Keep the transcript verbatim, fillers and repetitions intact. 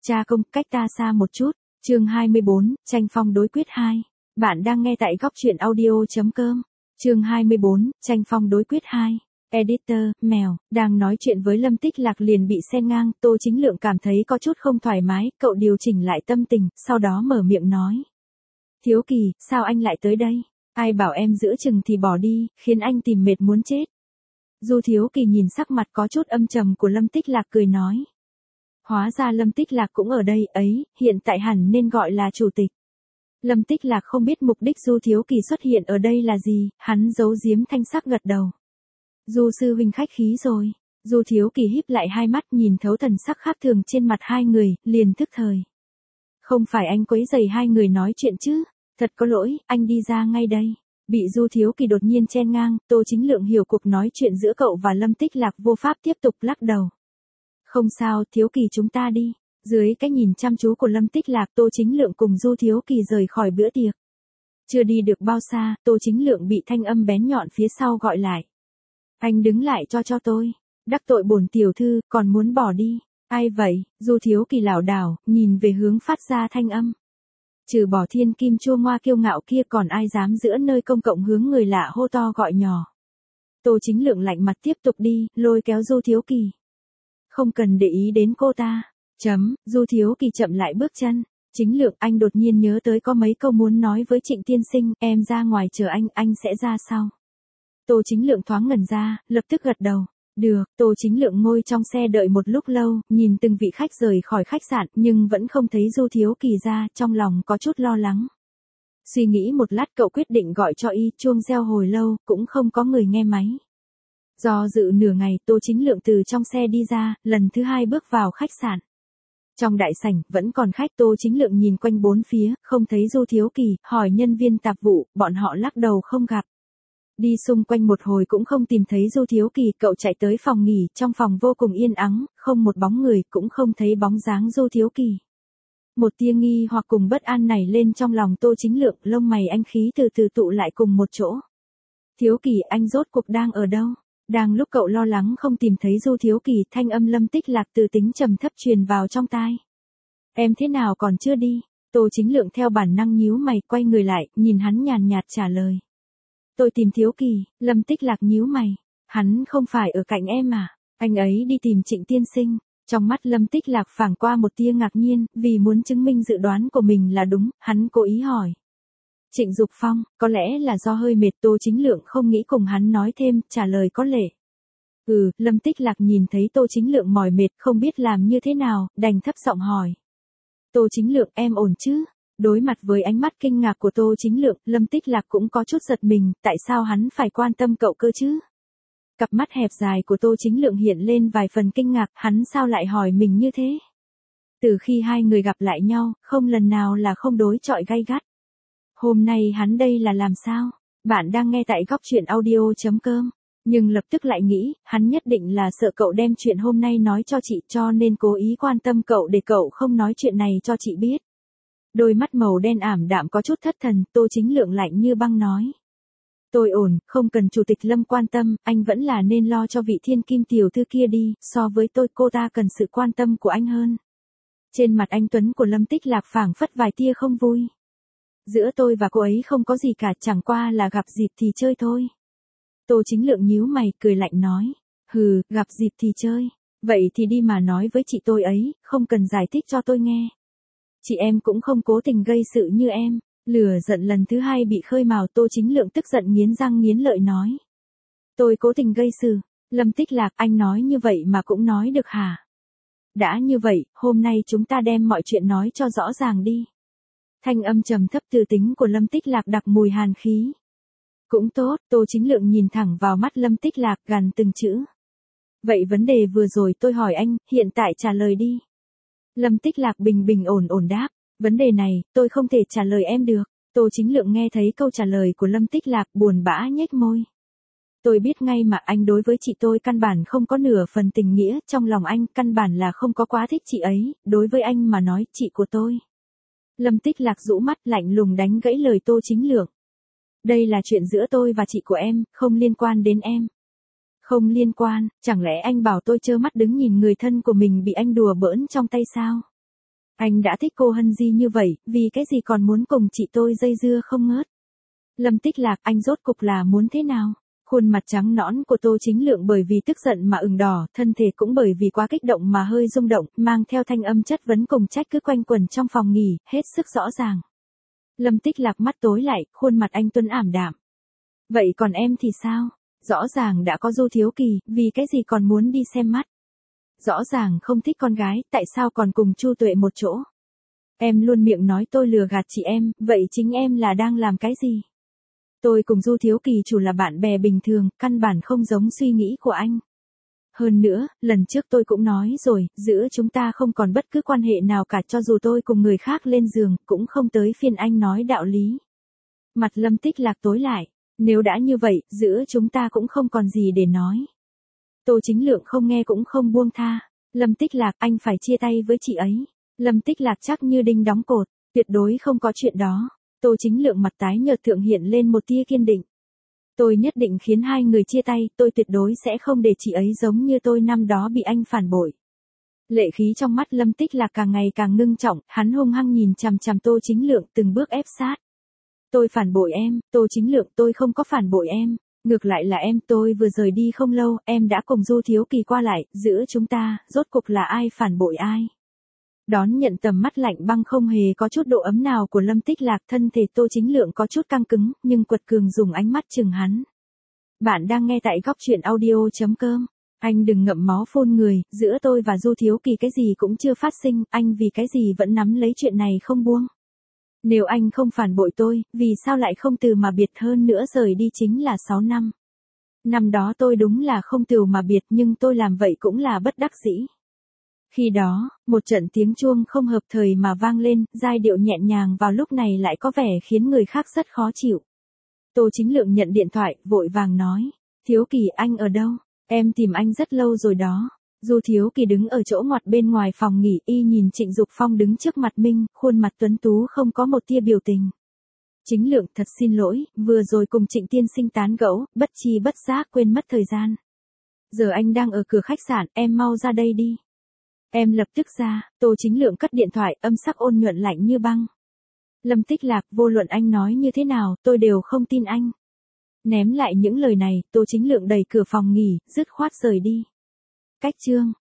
Cha công, cách ta xa một chút. Chương hai mươi bốn, tranh phong đối quyết hai. Bạn đang nghe tại góc truyện audio chấm com. Chương hai mươi bốn, tranh phong đối quyết hai. Editor, mèo, đang nói chuyện với Lâm Tích Lạc liền bị xen ngang, Tô Chính Lượng cảm thấy có chút không thoải mái, cậu điều chỉnh lại tâm tình, sau đó mở miệng nói. Thiếu Kỳ, sao anh lại tới đây? Ai bảo em giữa chừng thì bỏ đi, khiến anh tìm mệt muốn chết. Du Thiếu Kỳ nhìn sắc mặt có chút âm trầm của Lâm Tích Lạc cười nói. Hóa ra Lâm Tích Lạc cũng ở đây, ấy, hiện tại hẳn nên gọi là chủ tịch. Lâm Tích Lạc không biết mục đích Du Thiếu Kỳ xuất hiện ở đây là gì, hắn giấu giếm thanh sắc gật đầu. Du sư huynh khách khí rồi. Du Thiếu Kỳ híp lại hai mắt nhìn thấu thần sắc khác thường trên mặt hai người, liền thức thời. Không phải anh quấy rầy hai người nói chuyện chứ, thật có lỗi, anh đi ra ngay đây. Bị Du Thiếu Kỳ đột nhiên chen ngang, Tô Chính Lượng hiểu cuộc nói chuyện giữa cậu và Lâm Tích Lạc vô pháp tiếp tục lắc đầu. Không sao, Thiếu Kỳ chúng ta đi. Dưới cái nhìn chăm chú của Lâm Tích Lạc, Tô Chính Lượng cùng Du Thiếu Kỳ rời khỏi bữa tiệc. Chưa đi được bao xa, Tô Chính Lượng bị thanh âm bén nhọn phía sau gọi lại. Anh đứng lại cho cho tôi. Đắc tội bổn tiểu thư, còn muốn bỏ đi. Ai vậy? Du Thiếu Kỳ lảo đảo, nhìn về hướng phát ra thanh âm. Trừ bỏ thiên kim chua ngoa kiêu ngạo kia còn ai dám giữa nơi công cộng hướng người lạ hô to gọi nhỏ. Tô Chính Lượng lạnh mặt tiếp tục đi, lôi kéo Du Thiếu Kỳ. Không cần để ý đến cô ta. Chấm, Du Thiếu Kỳ chậm lại bước chân. Chính Lượng, anh đột nhiên nhớ tới có mấy câu muốn nói với Trịnh tiên sinh, em ra ngoài chờ anh, anh sẽ ra sau. Tô Chính Lượng thoáng ngẩn ra, lập tức gật đầu. Được, Tô Chính Lượng ngồi trong xe đợi một lúc lâu, nhìn từng vị khách rời khỏi khách sạn, nhưng vẫn không thấy Du Thiếu Kỳ ra, trong lòng có chút lo lắng. Suy nghĩ một lát cậu quyết định gọi cho y, chuông reo hồi lâu, cũng không có người nghe máy. Do dự nửa ngày, Tô Chính Lượng từ trong xe đi ra, lần thứ hai bước vào khách sạn. Trong đại sảnh, vẫn còn khách. Tô Chính Lượng nhìn quanh bốn phía, không thấy Du Thiếu Kỳ, hỏi nhân viên tạp vụ, bọn họ lắc đầu không gặp. Đi xung quanh một hồi cũng không tìm thấy Du Thiếu Kỳ, cậu chạy tới phòng nghỉ, trong phòng vô cùng yên ắng, không một bóng người, cũng không thấy bóng dáng Du Thiếu Kỳ. Một tia nghi hoặc cùng bất an nảy lên trong lòng Tô Chính Lượng, lông mày anh khí từ từ tụ lại cùng một chỗ. Thiếu Kỳ, anh rốt cuộc đang ở đâu? Đang lúc cậu lo lắng không tìm thấy Du Thiếu Kỳ, thanh âm Lâm Tích Lạc từ tính trầm thấp truyền vào trong tai. Em thế nào còn chưa đi? Tô Chính Lượng theo bản năng nhíu mày, quay người lại, nhìn hắn nhàn nhạt trả lời. Tôi tìm Thiếu Kỳ. Lâm Tích Lạc nhíu mày. Hắn không phải ở cạnh em à? Anh ấy đi tìm Trịnh tiên sinh. Trong mắt Lâm Tích Lạc phảng qua một tia ngạc nhiên, vì muốn chứng minh dự đoán của mình là đúng, hắn cố ý hỏi. Trịnh Dục Phong, có lẽ là do hơi mệt. Tô Chính Lượng không nghĩ cùng hắn nói thêm, trả lời có lệ. Ừ, Lâm Tích Lạc nhìn thấy Tô Chính Lượng mỏi mệt, không biết làm như thế nào, đành thấp giọng hỏi. Tô Chính Lượng, em ổn chứ? Đối mặt với ánh mắt kinh ngạc của Tô Chính Lượng, Lâm Tích Lạc cũng có chút giật mình, tại sao hắn phải quan tâm cậu cơ chứ? Cặp mắt hẹp dài của Tô Chính Lượng hiện lên vài phần kinh ngạc, hắn sao lại hỏi mình như thế? Từ khi hai người gặp lại nhau, không lần nào là không đối chọi gay gắt. Hôm nay hắn đây là làm sao? Bạn đang nghe tại góc truyện audio chấm com. Nhưng lập tức lại nghĩ, hắn nhất định là sợ cậu đem chuyện hôm nay nói cho chị, cho nên cố ý quan tâm cậu để cậu không nói chuyện này cho chị biết. Đôi mắt màu đen ảm đạm có chút thất thần, Tô Chính Lượng lạnh như băng nói. Tôi ổn, không cần Chủ tịch Lâm quan tâm, anh vẫn là nên lo cho vị thiên kim tiểu thư kia đi, so với tôi cô ta cần sự quan tâm của anh hơn. Trên mặt anh tuấn của Lâm Tích Lạc phảng phất vài tia không vui. Giữa tôi và cô ấy không có gì cả, chẳng qua là gặp dịp thì chơi thôi. Tô Chính Lượng nhíu mày, cười lạnh nói. Hừ, gặp dịp thì chơi. Vậy thì đi mà nói với chị tôi ấy, không cần giải thích cho tôi nghe. Chị em cũng không cố tình gây sự như em. Lửa giận lần thứ hai bị khơi mào. Tô Chính Lượng tức giận nghiến răng nghiến lợi nói. Tôi cố tình gây sự. Lâm Tích Lạc, anh nói như vậy mà cũng nói được hả? Đã như vậy, hôm nay chúng ta đem mọi chuyện nói cho rõ ràng đi. Thanh âm trầm thấp từ tính của Lâm Tích Lạc đặc mùi hàn khí. Cũng tốt, Tô Chính Lượng nhìn thẳng vào mắt Lâm Tích Lạc, gằn từng chữ. Vậy vấn đề vừa rồi tôi hỏi anh, hiện tại trả lời đi. Lâm Tích Lạc bình bình ổn ổn đáp. Vấn đề này, tôi không thể trả lời em được. Tô Chính Lượng nghe thấy câu trả lời của Lâm Tích Lạc, buồn bã nhếch môi. Tôi biết ngay mà anh đối với chị tôi căn bản không có nửa phần tình nghĩa, trong lòng anh căn bản là không có quá thích chị ấy, đối với anh mà nói, chị của tôi. Lâm Tích Lạc rũ mắt lạnh lùng đánh gãy lời Tô Chính Lượng. Đây là chuyện giữa tôi và chị của em, không liên quan đến em. Không liên quan, chẳng lẽ anh bảo tôi trơ mắt đứng nhìn người thân của mình bị anh đùa bỡn trong tay sao? Anh đã thích cô Hân Di như vậy, vì cái gì còn muốn cùng chị tôi dây dưa không ngớt. Lâm Tích Lạc, anh rốt cục là muốn thế nào? Khuôn mặt trắng nõn của Tô Chính Lượng bởi vì tức giận mà ửng đỏ, thân thể cũng bởi vì quá kích động mà hơi rung động, mang theo thanh âm chất vấn cùng trách cứ quanh quẩn trong phòng nghỉ, hết sức rõ ràng. Lâm Tích Lạc mắt tối lại, khuôn mặt anh tuấn ảm đạm. Vậy còn em thì sao? Rõ ràng đã có Du Thiếu Kỳ, vì cái gì còn muốn đi xem mắt? Rõ ràng không thích con gái, tại sao còn cùng Chu Tuệ một chỗ? Em luôn miệng nói tôi lừa gạt chị em, vậy chính em là đang làm cái gì? Tôi cùng Du Thiếu Kỳ chủ là bạn bè bình thường, căn bản không giống suy nghĩ của anh. Hơn nữa, lần trước tôi cũng nói rồi, giữa chúng ta không còn bất cứ quan hệ nào cả, cho dù tôi cùng người khác lên giường, cũng không tới phiên anh nói đạo lý. Mặt Lâm Tích Lạc tối lại, nếu đã như vậy, giữa chúng ta cũng không còn gì để nói. Tô Chính Lượng không nghe cũng không buông tha. Lâm Tích Lạc, anh phải chia tay với chị ấy. Lâm Tích Lạc chắc như đinh đóng cột, tuyệt đối không có chuyện đó. Tô Chính Lượng mặt tái nhợt thượng hiện lên một tia kiên định. Tôi nhất định khiến hai người chia tay, tôi tuyệt đối sẽ không để chị ấy giống như tôi năm đó bị anh phản bội. Lệ khí trong mắt Lâm Tích Lạc càng ngày càng ngưng trọng, hắn hung hăng nhìn chằm chằm Tô Chính Lượng từng bước ép sát. Tôi phản bội em, Tô Chính Lượng, tôi không có phản bội em. Ngược lại là em, tôi vừa rời đi không lâu, em đã cùng Du Thiếu Kỳ qua lại, giữa chúng ta, rốt cục là ai phản bội ai. Đón nhận tầm mắt lạnh băng không hề có chút độ ấm nào của Lâm Tích Lạc, thân thể Tô Chính Lượng có chút căng cứng, nhưng quật cường dùng ánh mắt chừng hắn. Bạn đang nghe tại góc truyện audio chấm com. Anh đừng ngậm máu phun người, giữa tôi và Du Thiếu Kỳ cái gì cũng chưa phát sinh, anh vì cái gì vẫn nắm lấy chuyện này không buông. Nếu anh không phản bội tôi, vì sao lại không từ mà biệt, hơn nữa rời đi chính là sáu năm. Năm đó tôi đúng là không từ mà biệt, nhưng tôi làm vậy cũng là bất đắc dĩ. Khi đó, một trận tiếng chuông không hợp thời mà vang lên, giai điệu nhẹ nhàng vào lúc này lại có vẻ khiến người khác rất khó chịu. Tô Chính Lượng nhận điện thoại, vội vàng nói, Thiếu Kỳ, anh ở đâu? Em tìm anh rất lâu rồi đó. Du Thiếu Kỳ đứng ở chỗ ngoặt bên ngoài phòng nghỉ, y nhìn Trịnh Dục Phong đứng trước mặt mình, khuôn mặt tuấn tú không có một tia biểu tình. Chính Lượng, thật xin lỗi, vừa rồi cùng Trịnh tiên sinh tán gẫu, bất chi bất giác quên mất thời gian. Giờ anh đang ở cửa khách sạn, em mau ra đây đi. Em lập tức ra. Tô Chính Lượng cất điện thoại, âm sắc ôn nhuận lạnh như băng. Lâm Tích Lạc, vô luận anh nói như thế nào, tôi đều không tin anh. Ném lại những lời này, Tô Chính Lượng đẩy cửa phòng nghỉ, dứt khoát rời đi. Cách chương